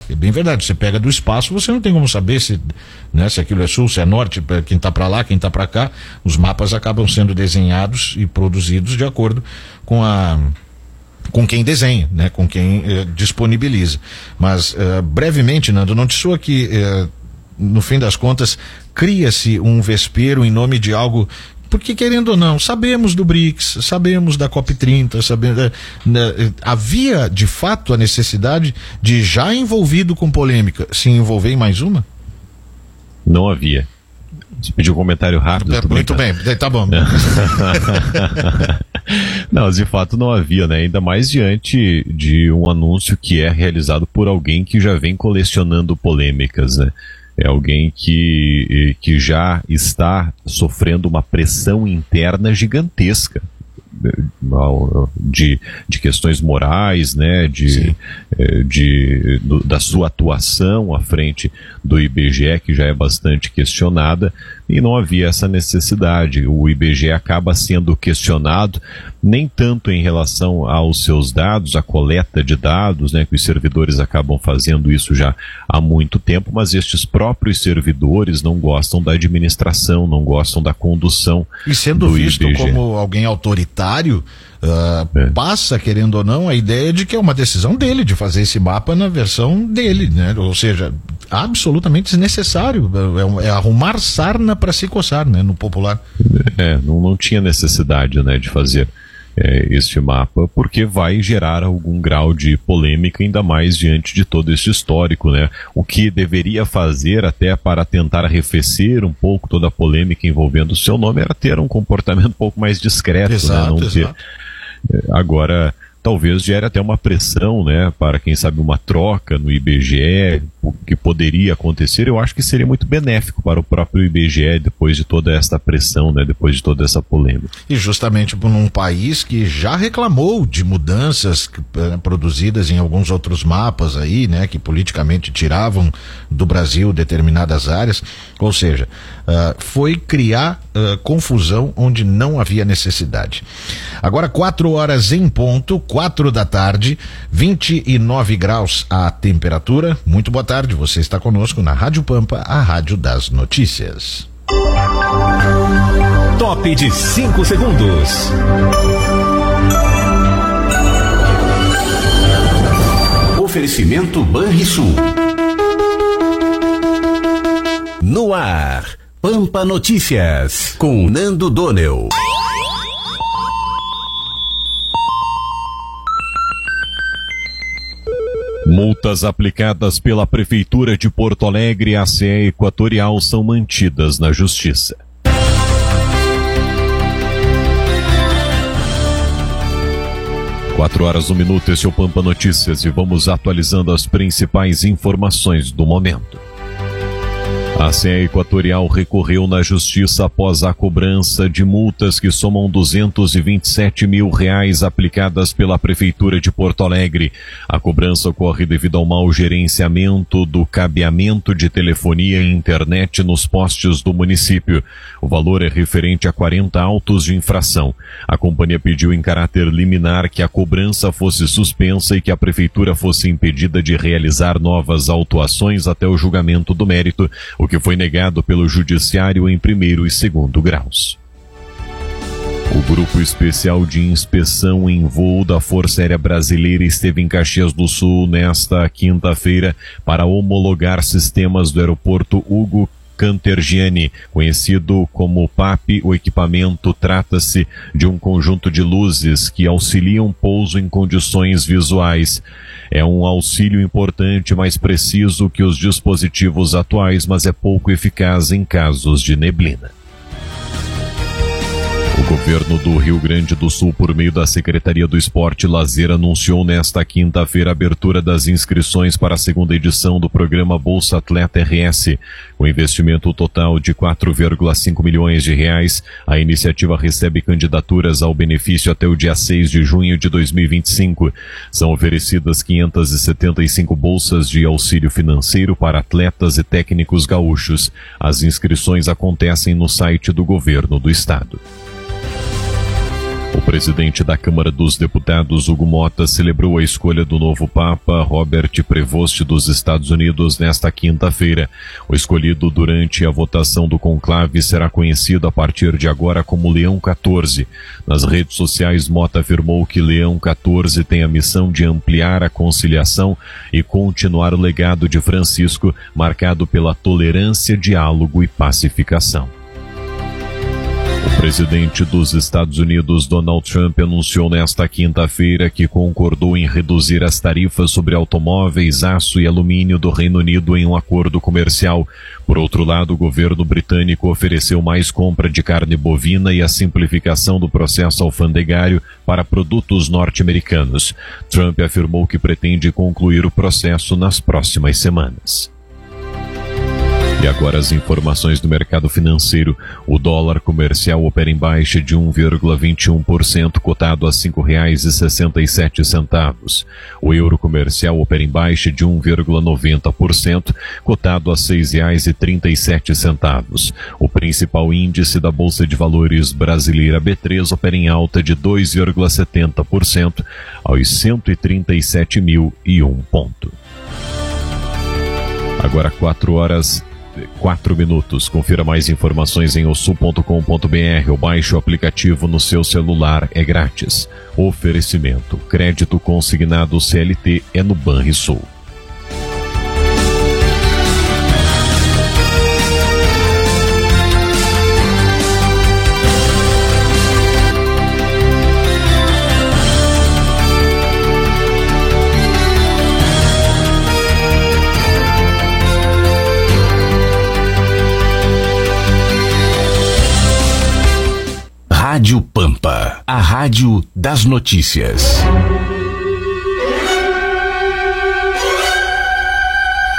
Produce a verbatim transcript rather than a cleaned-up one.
É bem verdade, você pega do espaço, você não tem como saber se, né, se aquilo é sul, se é norte, quem está para lá, quem está para cá. Os mapas acabam sendo desenhados e produzidos de acordo com a com quem desenha, né, com quem eh, disponibiliza. Mas eh, brevemente, Nando, não te soa que eh, no fim das contas cria-se um vespeiro em nome de algo. Porque, querendo ou não, sabemos do BRICS, sabemos da COP trinta, sabemos, né, havia de fato a necessidade de, já envolvido com polêmica, se envolver em mais uma? Não havia. Você pediu um comentário rápido. É, muito bem, tá bom. Não, de fato não havia, né? Ainda mais diante de um anúncio que é realizado por alguém que já vem colecionando polêmicas, né? É alguém que, que já está sofrendo uma pressão interna gigantesca de, de questões morais, né, de, de, do, da sua atuação à frente do I B G E, que já é bastante questionada, e não havia essa necessidade. O I B G E acaba sendo questionado nem tanto em relação aos seus dados, a coleta de dados, né, que os servidores acabam fazendo isso já há muito tempo, mas estes próprios servidores não gostam da administração, não gostam da condução. E sendo do visto I B G E como alguém autoritário, uh, é. passa, querendo ou não, a ideia de que é uma decisão dele, de fazer esse mapa na versão dele, né? Ou seja, absolutamente desnecessário, é, é arrumar sarna para se coçar, né, no popular. É, não, não tinha necessidade, né, de fazer é, este mapa, porque vai gerar algum grau de polêmica, ainda mais diante de todo este histórico, né? O que deveria fazer até para tentar arrefecer um pouco toda a polêmica envolvendo o seu nome era ter um comportamento um pouco mais discreto, exato, né? Não ter... Agora, talvez gere até uma pressão, né, para quem sabe uma troca no I B G E, o que poderia acontecer. Eu acho que seria muito benéfico para o próprio I B G E depois de toda esta pressão, né, depois de toda essa polêmica. E justamente por um país que já reclamou de mudanças que, eh, produzidas em alguns outros mapas aí, né, que politicamente tiravam do Brasil determinadas áreas, ou seja, uh, foi criar uh, confusão onde não havia necessidade. Agora quatro horas em ponto, quatro da tarde, vinte e nove graus a temperatura. Muito boa tarde, você está conosco na Rádio Pampa, a rádio das notícias. Top de cinco segundos. Oferecimento Banrisul. No ar, Pampa Notícias, com Nando Donel. Multas aplicadas pela Prefeitura de Porto Alegre à C E Equatorial são mantidas na Justiça. Quatro horas, um minuto, esse é o Pampa Notícias e vamos atualizando as principais informações do momento. A C E Equatorial recorreu na Justiça após a cobrança de multas que somam duzentos e vinte e sete mil reais aplicadas pela Prefeitura de Porto Alegre. A cobrança ocorre devido ao mau gerenciamento do cabeamento de telefonia e internet nos postes do município. O valor é referente a quarenta autos de infração. A companhia pediu em caráter liminar que a cobrança fosse suspensa e que a Prefeitura fosse impedida de realizar novas autuações até o julgamento do mérito, o que foi negado pelo Judiciário em primeiro e segundo graus. O Grupo Especial de Inspeção em Voo da Força Aérea Brasileira esteve em Caxias do Sul nesta quinta-feira para homologar sistemas do aeroporto Hugo Cantergiani, conhecido como P A P. O equipamento trata-se de um conjunto de luzes que auxiliam pouso em condições visuais. É um auxílio importante, mais preciso que os dispositivos atuais, mas é pouco eficaz em casos de neblina. O governo do Rio Grande do Sul, por meio da Secretaria do Esporte e Lazer, anunciou nesta quinta-feira a abertura das inscrições para a segunda edição do programa Bolsa Atleta R S. Com investimento total de quatro vírgula cinco milhões de reais, a iniciativa recebe candidaturas ao benefício até o dia seis de junho de dois mil e vinte e cinco. São oferecidas quinhentas e setenta e cinco bolsas de auxílio financeiro para atletas e técnicos gaúchos. As inscrições acontecem no site do governo do estado. O presidente da Câmara dos Deputados, Hugo Motta, celebrou a escolha do novo Papa, Robert Prevost, dos Estados Unidos, nesta quinta-feira. O escolhido durante a votação do conclave será conhecido a partir de agora como Leão quatorze. Nas redes sociais, Motta afirmou que Leão quatorze tem a missão de ampliar a conciliação e continuar o legado de Francisco, marcado pela tolerância, diálogo e pacificação. O presidente dos Estados Unidos, Donald Trump, anunciou nesta quinta-feira que concordou em reduzir as tarifas sobre automóveis, aço e alumínio do Reino Unido em um acordo comercial. Por outro lado, o governo britânico ofereceu mais compra de carne bovina e a simplificação do processo alfandegário para produtos norte-americanos. Trump afirmou que pretende concluir o processo nas próximas semanas. E agora as informações do mercado financeiro. O dólar comercial opera em baixa de um vírgula vinte e um por cento, cotado a cinco reais e sessenta e sete centavos. O euro comercial opera em baixa de um vírgula noventa por cento, cotado a seis reais e trinta e sete centavos. O principal índice da Bolsa de Valores brasileira B três opera em alta de dois vírgula setenta por cento aos cento e trinta e sete mil e um ponto. Agora quatro horas Quatro minutos. Confira mais informações em osul ponto com ponto br ou baixe o aplicativo no seu celular, é grátis. Oferecimento: crédito consignado C L T é no Banrisul. Rádio Pampa, a rádio das notícias.